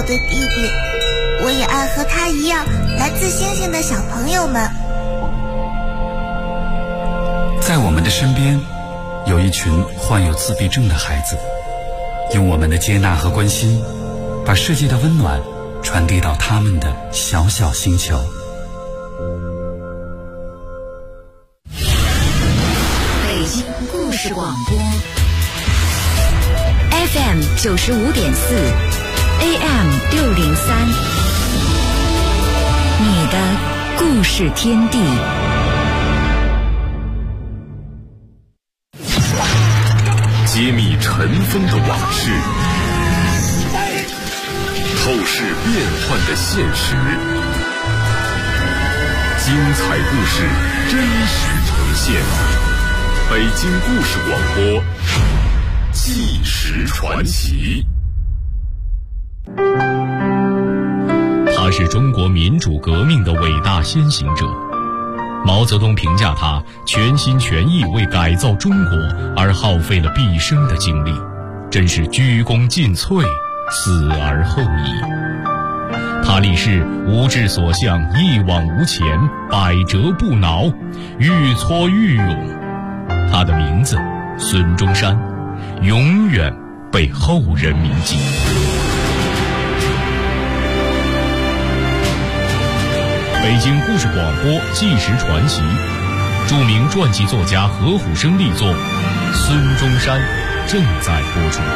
的弟弟，我也爱和他一样来自星星的小朋友们。 在我们的身边，有一群患有自闭症的孩子，用我们的接纳和关心，把世界的温暖传递到他们的小小星球。 北京故事广播 FM 95.4 AM 603，你的故事天地。 揭秘尘封的往事，透视变幻的现实，精彩故事真实呈现。北京故事广播，纪实传奇。 他是中国民主革命的伟大先行者。毛泽东评价他全心全意为改造中国而耗费了毕生的精力，真是鞠躬尽瘁，死而后已。他立誓无志所向，一往无前，百折不挠，愈挫愈勇。他的名字孙中山，永远被后人铭记。北京故事广播纪实传奇，著名传记作家何虎生力作《孙中山》正在播出。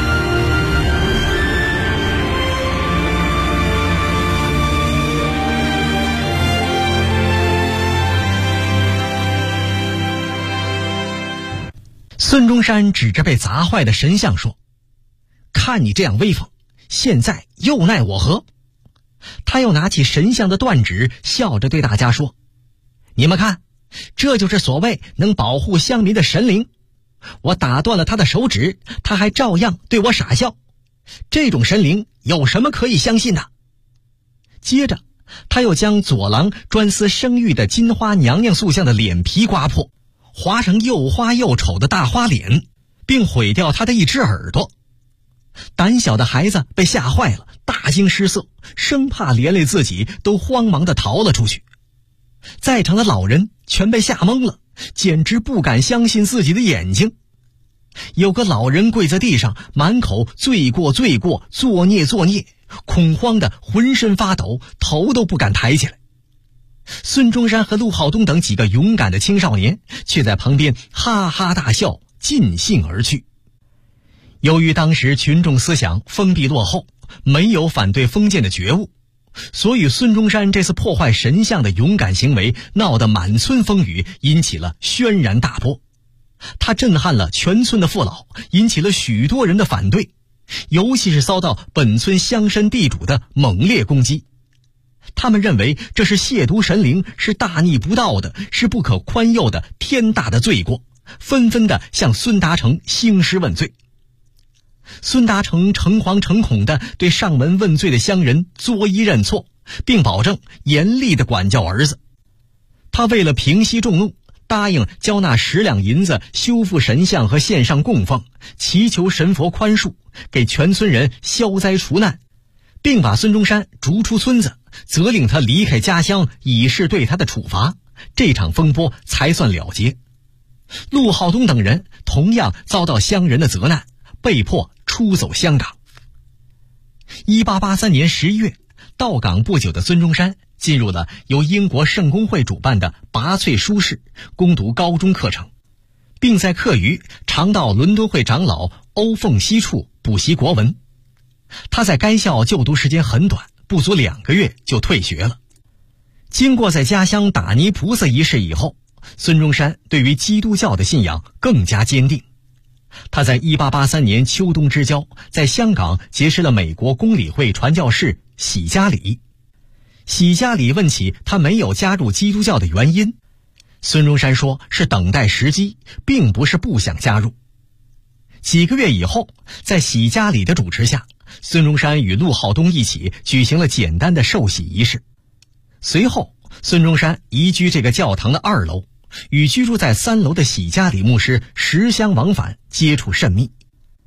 孙中山指着被砸坏的神像说：“看你这样威风，现在又奈我何？”他又拿起神像的断指，笑着对大家说：“你们看，这就是所谓能保护乡民的神灵。我打断了他的手指，他还照样对我傻笑。这种神灵有什么可以相信的？”接着，他又将左廊专司生育的金花娘娘塑像的脸皮刮破，划成又花又丑的大花脸，并毁掉他的一只耳朵。胆小的孩子被吓坏了，大惊失色，生怕连累自己，都慌忙地逃了出去。在场的老人全被吓懵了，简直不敢相信自己的眼睛。有个老人跪在地上，满口罪过罪过，作孽作孽，恐慌得浑身发抖，头都不敢抬起来。孙中山和陆浩东等几个勇敢的青少年却在旁边哈哈大笑，尽兴而去。由于当时群众思想封闭落后，没有反对封建的觉悟，所以孙中山这次破坏神像的勇敢行为闹得满村风雨，引起了轩然大波。他震撼了全村的父老，引起了许多人的反对，尤其是遭到本村乡绅地主的猛烈攻击。他们认为这是亵渎神灵，是大逆不道的，是不可宽宥的天大的罪过，纷纷地向孙达成兴师问罪。孙达成诚惶诚恐地对上门问罪的乡人作揖认错，并保证严厉地管教儿子。他为了平息众怒，答应交纳10两银子修复神像和献上供奉，祈求神佛宽恕，给全村人消灾除难，并把孙中山逐出村子，责令他离开家乡，以示对他的处罚。这场风波才算了结。陆浩东等人同样遭到乡人的责难，被迫出走香港。1883年11月，到港不久的孙中山进入了由英国圣公会主办的拔萃书室，攻读高中课程，并在课余常到伦敦会长老欧凤西处补习国文。他在该校就读时间很短，不足2个月就退学了。经过在家乡打泥菩萨一事以后，孙中山对于基督教的信仰更加坚定。他在1883年秋冬之交，在香港结识了美国公理会传教士喜加里。喜加里问起他没有加入基督教的原因，孙中山说是等待时机，并不是不想加入。几个月以后，在喜加里的主持下，孙中山与陆浩东一起举行了简单的受洗仪式。随后，孙中山移居这个教堂的2楼，与居住在3楼的喜加里牧师10相往返，接触甚密。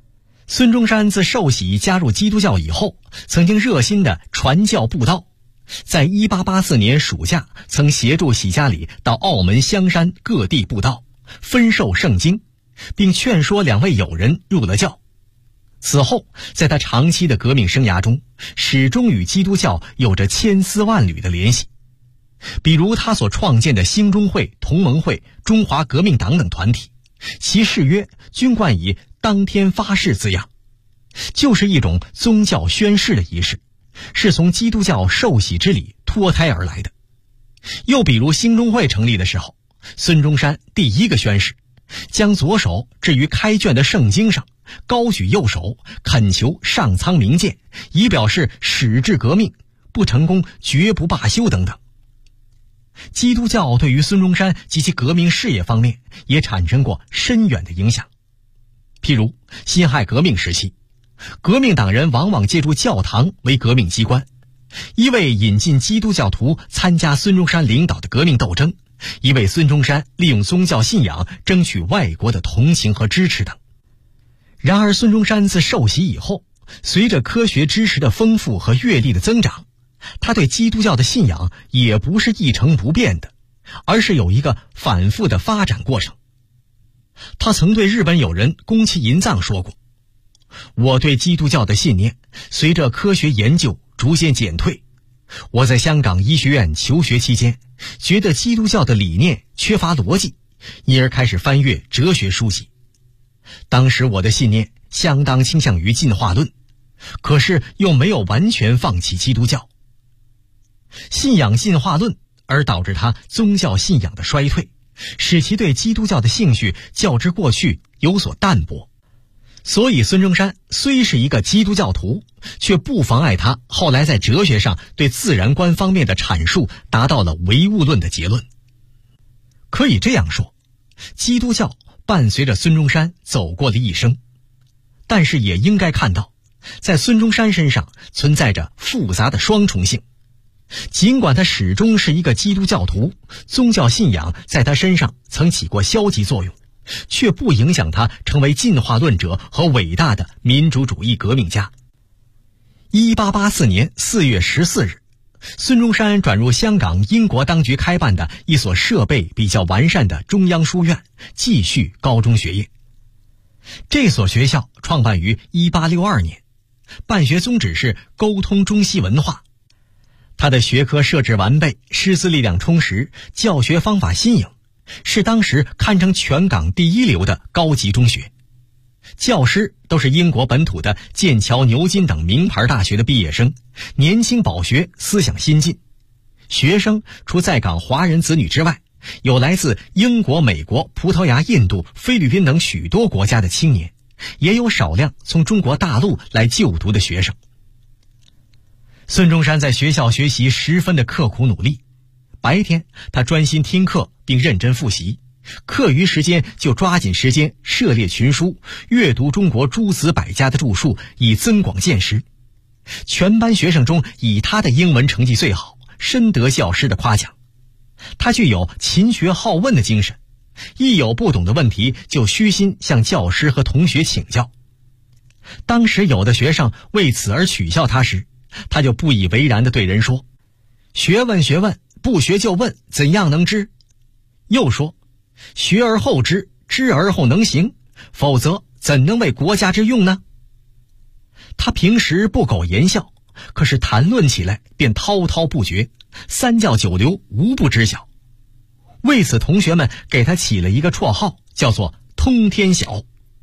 孙中山自受洗加入基督教以后，曾经热心地传教布道，在1884年暑假曾协助喜家里到澳门香山各地布道，分授圣经，并劝说2位友人入了教。此后在他长期的革命生涯中，始终与基督教有着千丝万缕的联系。比如他所创建的兴中会、同盟会、中华革命党等团体，其誓约均冠以当天发誓字样，就是一种宗教宣誓的仪式，是从基督教受洗之礼脱胎而来的。又比如兴中会成立的时候，孙中山第一个宣誓，将左手置于开卷的圣经上，高举右手恳求上苍明鉴，以表示矢志革命，不成功绝不罢休等等。基督教对于孙中山及其革命事业方面也产生过深远的影响。譬如辛亥革命时期，革命党人往往借助教堂为革命机关，一为引进基督教徒参加孙中山领导的革命斗争，一为孙中山利用宗教信仰争取外国的同情和支持等。然而孙中山自受洗以后，随着科学知识的丰富和阅历的增长，他对基督教的信仰也不是一成不变的，而是有一个反复的发展过程。他曾对日本友人宫崎银藏说过，我对基督教的信念随着科学研究逐渐减退。我在香港医学院求学期间，觉得基督教的理念缺乏逻辑，因而开始翻阅哲学书籍。当时我的信念相当倾向于进化论，可是又没有完全放弃基督教。信仰进化论而导致他宗教信仰的衰退，使其对基督教的兴趣较之过去有所淡薄。所以孙中山虽是一个基督教徒，却不妨碍他后来在哲学上对自然观方面的阐述达到了唯物论的结论。可以这样说，基督教伴随着孙中山走过了一生，但是也应该看到，在孙中山身上存在着复杂的双重性。尽管他始终是一个基督教徒，宗教信仰在他身上曾起过消极作用，却不影响他成为进化论者和伟大的民主主义革命家。1884年4月14日，孙中山转入香港英国当局开办的一所设备比较完善的中央书院，继续高中学业。这所学校创办于1862年，办学宗旨是沟通中西文化。他的学科设置完备，师资力量充实，教学方法新颖，是当时堪称全港第一流的高级中学。教师都是英国本土的剑桥、牛津等名牌大学的毕业生，年轻饱学，思想新进。学生除在港华人子女之外，有来自英国、美国、葡萄牙、印度、菲律宾等许多国家的青年，也有少量从中国大陆来就读的学生。孙中山在学校学习十分的刻苦努力，白天他专心听课并认真复习，课余时间就抓紧时间涉猎群书，阅读中国诸子百家的著述，以增广见识。全班学生中以他的英文成绩最好，深得教师的夸奖。他具有勤学好问的精神，一有不懂的问题就虚心向教师和同学请教。当时有的学生为此而取笑他时，他就不以为然地对人说，学问学问，不学就问，怎样能知？又说，学而后知，知而后能行，否则怎能为国家之用呢？他平时不苟言笑，可是谈论起来便滔滔不绝，三教九流无不知晓。为此同学们给他起了一个绰号，叫做通天晓。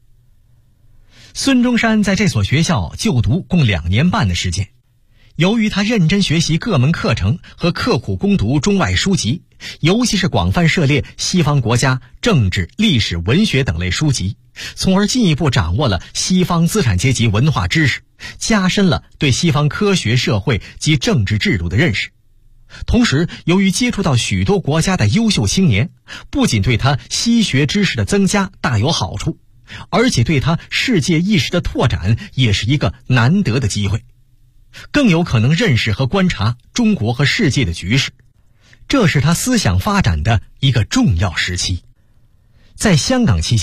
孙中山在这所学校就读共2年半的时间，由于他认真学习各门课程和刻苦攻读中外书籍，尤其是广泛涉猎西方国家政治、历史、文学等类书籍，从而进一步掌握了西方资产阶级文化知识，加深了对西方科学、社会及政治制度的认识。同时，由于接触到许多国家的优秀青年，不仅对他西学知识的增加大有好处，而且对他世界意识的拓展也是一个难得的机会，更有可能认识和观察中国和世界的局势，这是他思想发展的一个重要时期。在香港期间，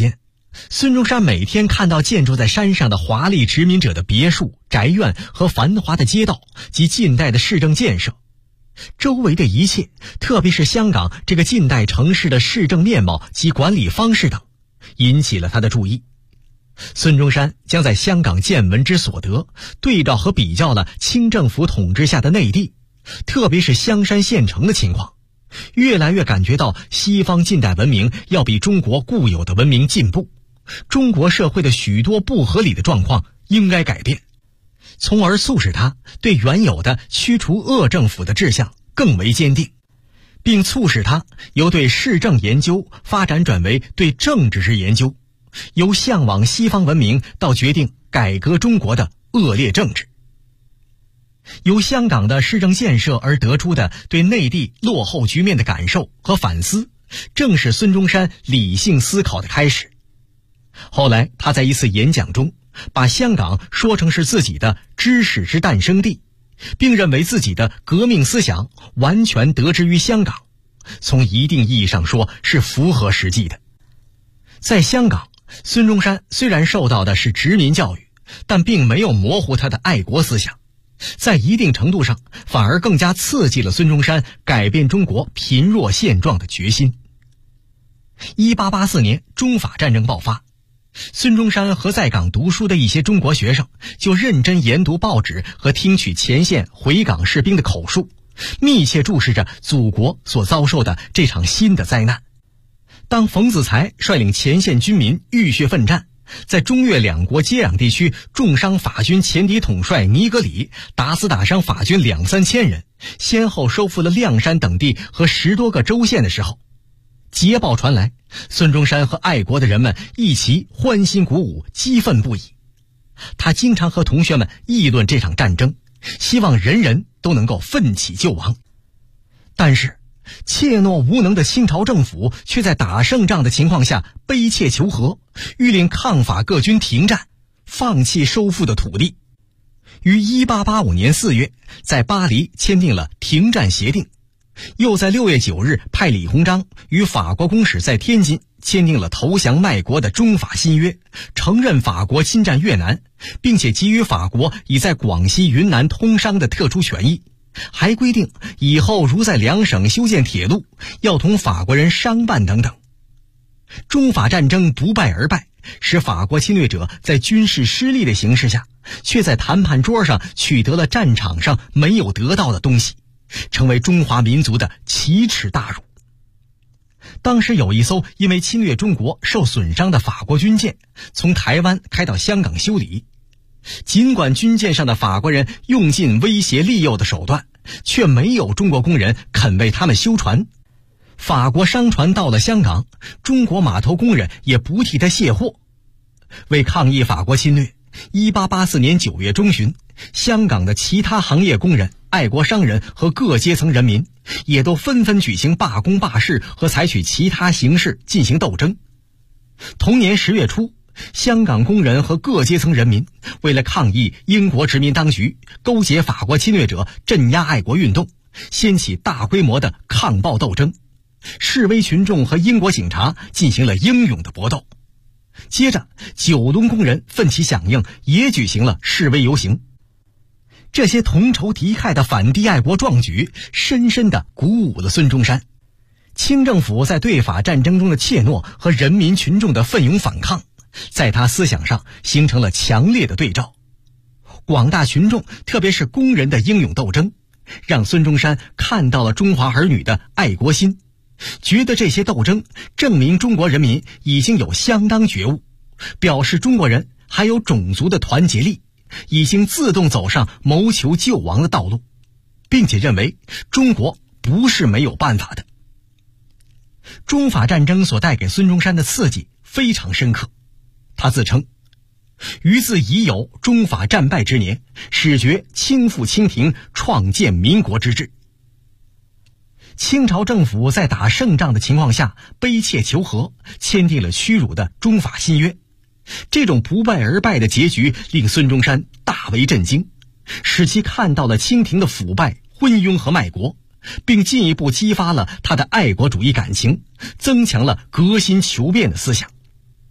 孙中山每天看到建筑在山上的华丽殖民者的别墅、宅院和繁华的街道及近代的市政建设，周围的一切，特别是香港这个近代城市的市政面貌及管理方式等，引起了他的注意。孙中山将在香港见闻之所得对照和比较了清政府统治下的内地，特别是香山县城的情况，越来越感觉到西方近代文明要比中国固有的文明进步，中国社会的许多不合理的状况应该改变，从而促使他对原有的驱除恶政府的志向更为坚定，并促使他由对市政研究发展转为对政治之研究，由向往西方文明到决定改革中国的恶劣政治。由香港的市政建设而得出的对内地落后局面的感受和反思，正是孙中山理性思考的开始。后来他在一次演讲中把香港说成是自己的知识之诞生地，并认为自己的革命思想完全得之于香港，从一定意义上说是符合实际的。在香港，孙中山虽然受到的是殖民教育，但并没有模糊他的爱国思想，在一定程度上反而更加刺激了孙中山改变中国贫弱现状的决心。1884年中法战争爆发，孙中山和在港读书的一些中国学生就认真研读报纸和听取前线回港士兵的口述，密切注视着祖国所遭受的这场新的灾难。当冯子材率领前线军民浴血奋战，在中越两国接壤地区重伤法军前敌统帅尼格里，打死打伤法军2-3千人，先后收复了亮山等地和10多个州县的时候，捷报传来，孙中山和爱国的人们一齐欢欣鼓舞，激愤不已。他经常和同学们议论这场战争，希望人人都能够奋起救亡。但是怯懦无能的清朝政府却在打胜仗的情况下悲切求和，欲令抗法各军停战，放弃收复的土地。于1885年4月在巴黎签订了停战协定，又在6月9日派李鸿章与法国公使在天津签订了投降卖国的中法新约，承认法国侵占越南，并且给予法国已在广西云南通商的特殊权益，还规定以后如在两省修建铁路，要同法国人商办等等。中法战争不败而败，使法国侵略者在军事失利的形势下，却在谈判桌上取得了战场上没有得到的东西，成为中华民族的奇耻大辱。当时有一艘因为侵略中国受损伤的法国军舰，从台湾开到香港修理。尽管军舰上的法国人用尽威胁利诱的手段，却没有中国工人肯为他们修船。法国商船到了香港，中国码头工人也不替他卸货。为抗议法国侵略，1884年9月中旬，香港的其他行业工人、爱国商人和各阶层人民也都纷纷举行罢工罢市和采取其他形式进行斗争。同年10月初，香港工人和各阶层人民为了抗议英国殖民当局勾结法国侵略者镇压爱国运动，掀起大规模的抗暴斗争。示威群众和英国警察进行了英勇的搏斗。接着，九龙工人奋起响应，也举行了示威游行。这些同仇敌忾的反帝爱国壮举，深深地鼓舞了孙中山。清政府在对法战争中的怯懦和人民群众的奋勇反抗，在他思想上形成了强烈的对照。广大群众，特别是工人的英勇斗争，让孙中山看到了中华儿女的爱国心，觉得这些斗争证明中国人民已经有相当觉悟，表示中国人还有种族的团结力，已经自动走上谋求救亡的道路，并且认为中国不是没有办法的。中法战争所带给孙中山的刺激非常深刻，他自称于自已有中法战败之年，始觉倾覆清廷，创建民国之志。清朝政府在打胜仗的情况下悲切求和，签订了屈辱的中法新约。这种不败而败的结局令孙中山大为震惊，使其看到了清廷的腐败、昏庸和卖国，并进一步激发了他的爱国主义感情，增强了革新求变的思想。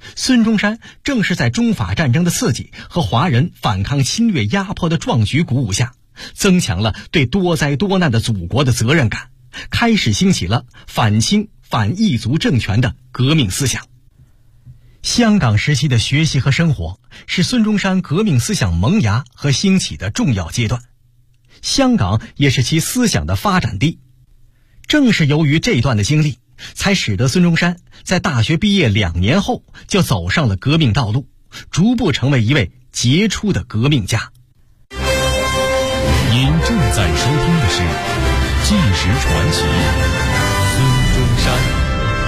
孙中山正是在中法战争的刺激和华人反抗侵略压迫的壮举鼓舞下，增强了对多灾多难的祖国的责任感，开始兴起了反清反异族政权的革命思想。香港时期的学习和生活是孙中山革命思想萌芽和兴起的重要阶段，香港也是其思想的发展地。正是由于这段的经历，才使得孙中山在大学毕业2年后就走上了革命道路，逐步成为一位杰出的革命家。 您正在收听的是《纪实传奇》，孙中山。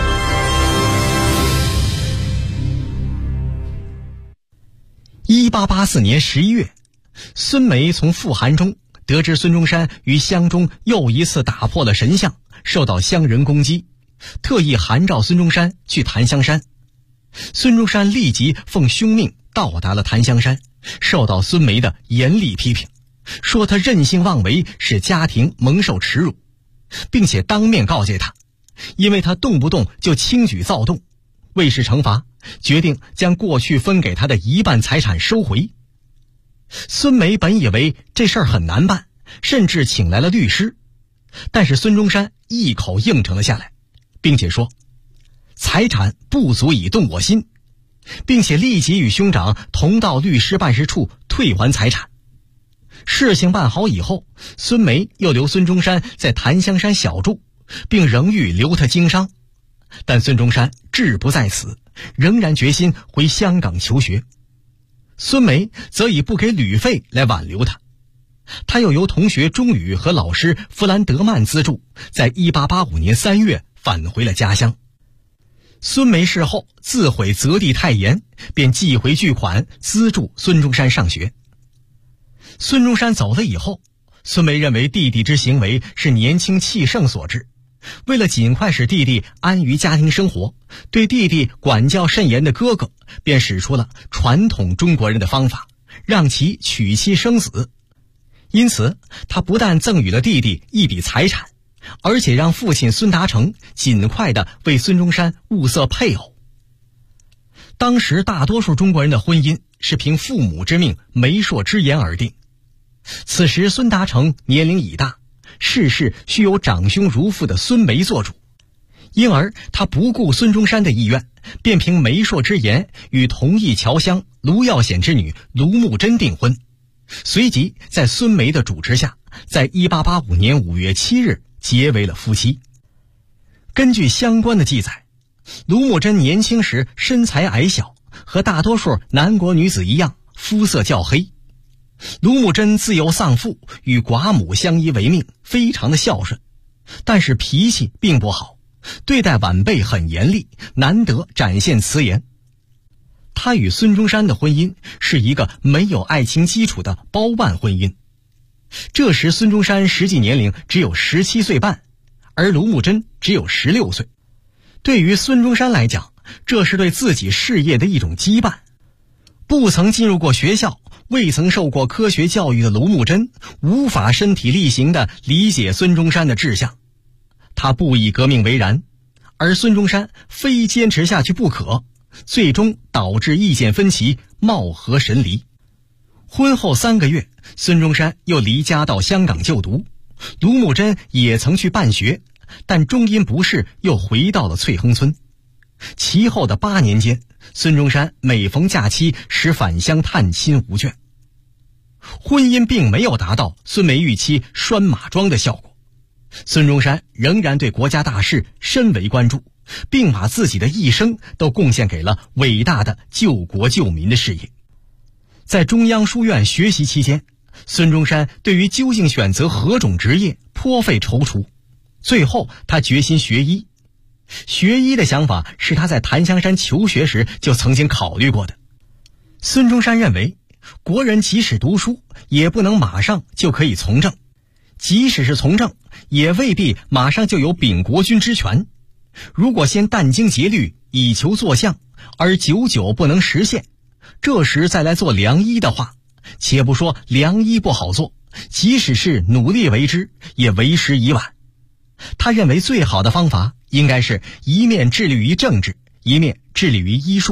1884年11月，孙梅从傅函中得知孙中山于乡中又一次打破了神像，受到乡人攻击，特意函召孙中山去檀香山。孙中山立即奉兄命到达了檀香山，受到孙梅的严厉批评，说他任性妄为，使家庭蒙受耻辱，并且当面告诫他，因为他动不动就轻举躁动，为是惩罚，决定将过去分给他的1半财产收回。孙梅本以为这事儿很难办，甚至请来了律师，但是孙中山一口应承了下来，并且说财产不足以动我心，并且立即与兄长同到律师办事处退还财产。事情办好以后，孙梅又留孙中山在檀香山小住，并仍欲留他经商，但孙中山志不在此，仍然决心回香港求学。孙梅则以不给旅费来挽留他，他又由同学钟宇和老师弗兰德曼资助，在1885年3月返回了家乡。孙梅事后自悔责地太严，便寄回巨款资助孙中山上学。孙中山走了以后，孙梅认为弟弟之行为是年轻气盛所致，为了尽快使弟弟安于家庭生活，对弟弟管教甚严的哥哥便使出了传统中国人的方法，让其娶妻生子。因此他不但赠予了弟弟一笔财产，而且让父亲孙达成尽快地为孙中山物色配偶。当时大多数中国人的婚姻是凭父母之命、媒妁之言而定，此时孙达成年龄已大，事事需由长兄如父的孙梅做主，因而他不顾孙中山的意愿，便凭媒妁之言与同义侨乡卢耀显之女卢慕贞订婚，随即在孙梅的主持下，在1885年5月7日结为了夫妻。根据相关的记载，卢慕贞年轻时身材矮小，和大多数南国女子一样，肤色较黑。卢慕贞自幼丧父，与寡母相依为命，非常的孝顺，但是脾气并不好，对待晚辈很严厉，难得展现慈颜。他与孙中山的婚姻是一个没有爱情基础的包办婚姻。这时孙中山实际年龄只有17岁半，而卢慕贞只有16岁。对于孙中山来讲，这是对自己事业的一种羁绊。不曾进入过学校，未曾受过科学教育的卢慕贞无法身体力行地理解孙中山的志向，他不以革命为然，而孙中山非坚持下去不可，最终导致意见分歧，貌合神离。婚后3个月，孙中山又离家到香港就读，卢慕贞也曾去办学，但终因不适又回到了翠亨村。其后的8年间，孙中山每逢假期时返乡探亲无倦。婚姻并没有达到孙梅预期拴马桩的效果，孙中山仍然对国家大事深为关注，并把自己的一生都贡献给了伟大的救国救民的事业。在中央书院学习期间，孙中山对于究竟选择何种职业颇费踌躇，最后他决心学医。学医的想法是他在檀香山求学时就曾经考虑过的。孙中山认为，国人即使读书，也不能马上就可以从政，即使是从政，也未必马上就有秉国君之权。如果先殚精竭虑以求作相，而久久不能实现，这时再来做良医的话，且不说良医不好做，即使是努力为之，也为时已晚。他认为最好的方法应该是一面致力于政治，一面致力于医术，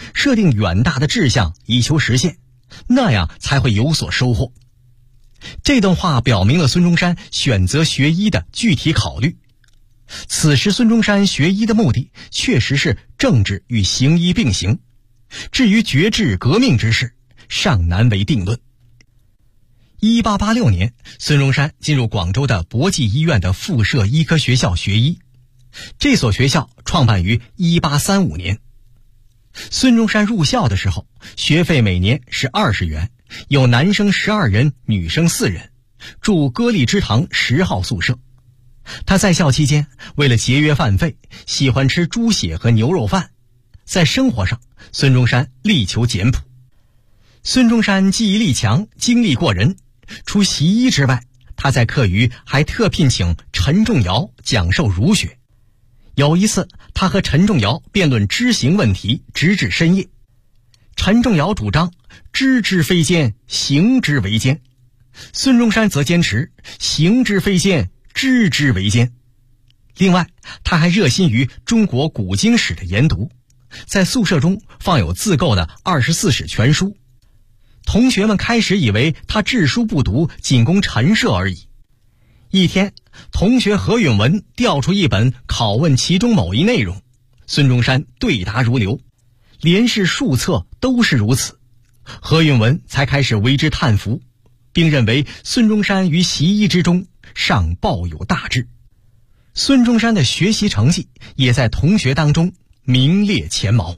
设定远大的志向以求实现，那样才会有所收获。这段话表明了孙中山选择学医的具体考虑。此时孙中山学医的目的确实是政治与行医并行，至于决志革命之事，尚难为定论。1886年，孙中山进入广州的博济医院的附设医科学校学医。这所学校创办于1835年。孙中山入校的时候，学费每年是20元，有男生12人，女生4人，住歌利之堂10号宿舍。他在校期间，为了节约饭费，喜欢吃猪血和牛肉饭。在生活上，孙中山力求简朴。孙中山记忆力强，精力过人。除习医之外，他在课余还特聘请陈仲尧讲授儒学。有一次，他和陈仲尧辩论知行问题，直至深夜。陈仲尧主张知之非奸，行之为奸；孙中山则坚持行之非奸，知之为奸。另外，他还热心于中国古经史的研读，在宿舍中放有自购的24史全书。同学们开始以为他治书不读，仅供陈设而已。一天，同学何允文调出一本拷问其中某一内容，孙中山对答如流，连续数册都是如此。何允文才开始为之叹服，并认为孙中山于习医之中尚抱有大志。孙中山的学习成绩也在同学当中名列前茅。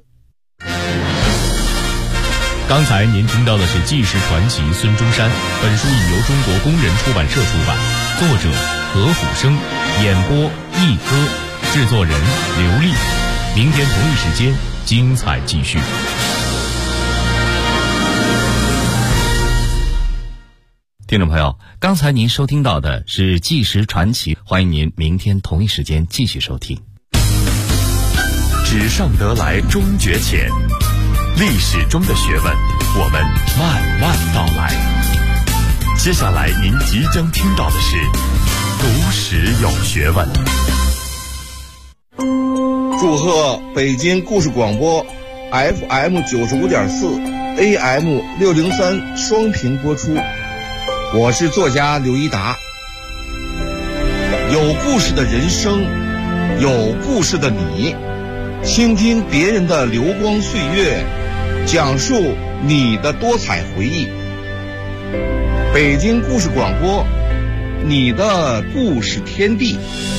刚才您听到的是纪实传奇孙中山，本书已由中国工人出版社出版，作者何虎生，演播一歌，制作人刘丽。明天同一时间精彩继续。 听众朋友，刚才您收听到的是纪实传奇，欢迎您明天同一时间继续收听。 纸上得来终觉浅，历史中的学问，我们慢慢道来。接下来您即将听到的是读史有学问。 祝贺北京故事广播 FM 95.4 AM 603双频播出。我是作家刘一达。有故事的人生，有故事的你，倾听别人的流光岁月，讲述你的多彩回忆。北京故事广播，你的故事天地。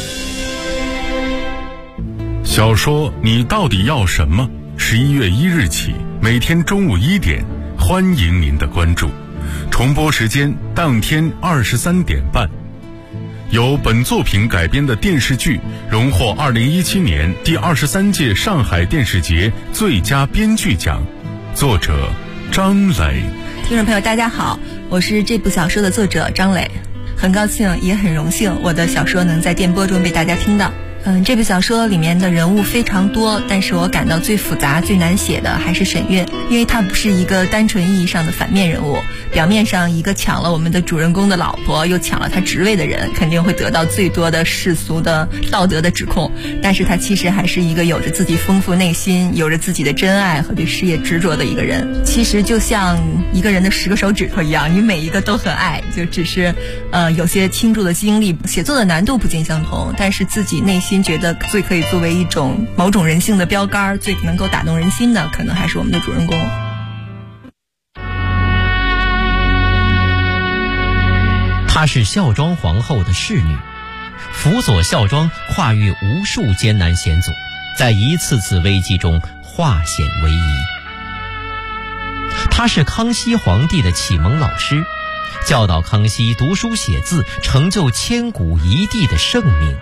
小说你到底要什么？11月1日起，每天中午1点，欢迎您的关注。重播时间当天23点半。由本作品改编的电视剧荣获2017年第23届上海电视节最佳编剧奖，作者张磊。 听众朋友大家好，我是这部小说的作者张磊，很高兴也很荣幸我的小说能在电波中被大家听到。这部小说里面的人物非常多，但是我感到最复杂最难写的还是沈月，因为她不是一个单纯意义上的反面人物，表面上一个抢了我们的主人公的老婆又抢了他职位的人，肯定会得到最多的世俗的道德的指控，但是他其实还是一个有着自己丰富内心，有着自己的真爱和对事业执着的一个人。其实就像一个人的10个手指头一样，你每一个都很爱，就只是有些倾注的精力，写作的难度不尽相同，但是自己内心觉得最可以作为一种某种人性的标杆，最能够打动人心的，可能还是我们的主人公。 她是孝庄皇后的侍女，辅佐孝庄跨越无数艰难险阻，在一次次危机中化险为夷。她是康熙皇帝的启蒙老师，教导康熙读书写字，成就千古一帝的盛名。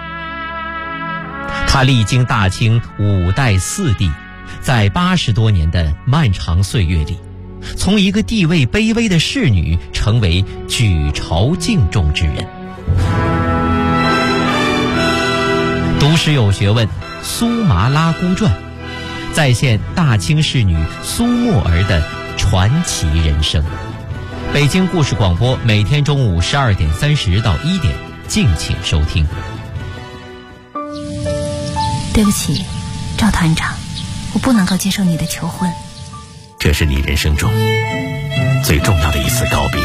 他历经大清5代4帝，在80多年的漫长岁月里，从一个地位卑微的侍女成为举朝敬重之人。读史有学问，苏麻拉姑传再现大清侍女苏沫儿的传奇人生。北京故事广播每天中午12点30到1点，敬请收听。 对不起，赵团长， 我不能够接受你的求婚。 这是你人生中最重要的一次告别，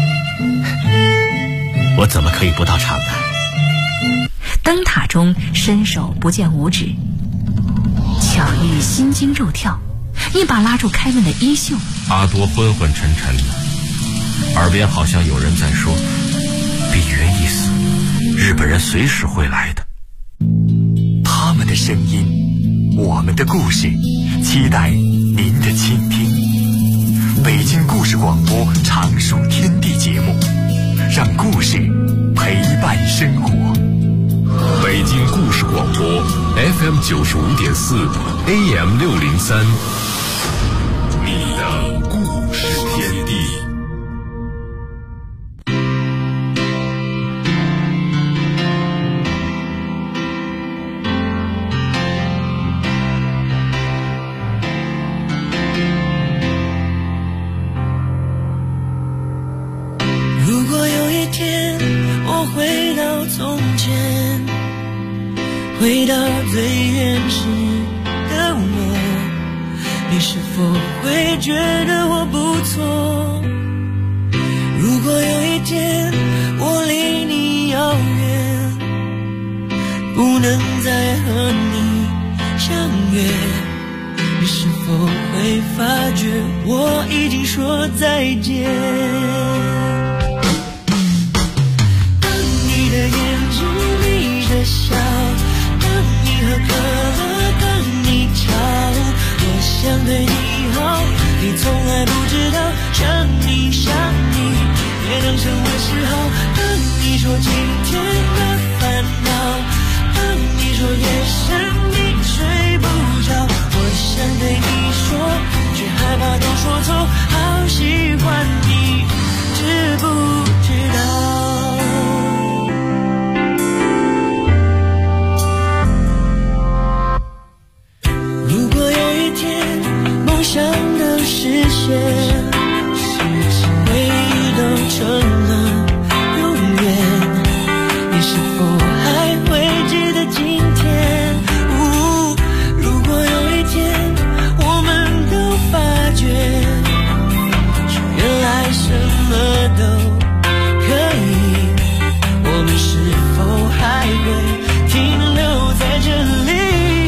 我怎么可以不到场呢？ 灯塔中伸手不见五指，巧遇心惊肉跳，一把拉住凯文的衣袖。 阿多昏昏沉沉的，耳边好像有人在说：比原一死，日本人随时会来的。 他们的声音，我们的故事，期待您的倾听。北京故事广播常数天地节目，让故事陪伴生活。 北京故事广播 FM 95.4 AM 603，你的故事天地。 如果有一天我回到从前，回到最原始的我，你是否会觉得我不错？如果有一天我离你遥远，不能再和你相约，你是否会发觉我已经说再见？当你的眼睛眯着笑，喝可乐等你吵，我想对你好，你从来不知道，想你想你也能成为嗜好。当你说今天的烦恼，当你说夜深你睡不着，我想对你说，却害怕都说错，好喜欢你，知不知道？想的实现，回忆都成了永远，你是否还会记得今天？如果有一天我们都发觉，原来什么都可以，我们是否还会停留在这里？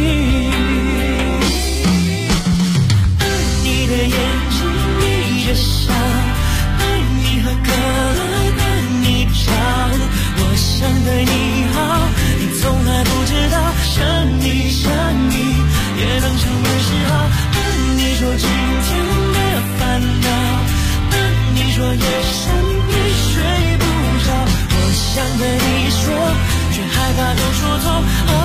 想对你好，你从来不知道，想你想你也能成为嗜好。当你说今天的烦恼，当你说夜深你睡不着，我想对你说，却害怕都说错。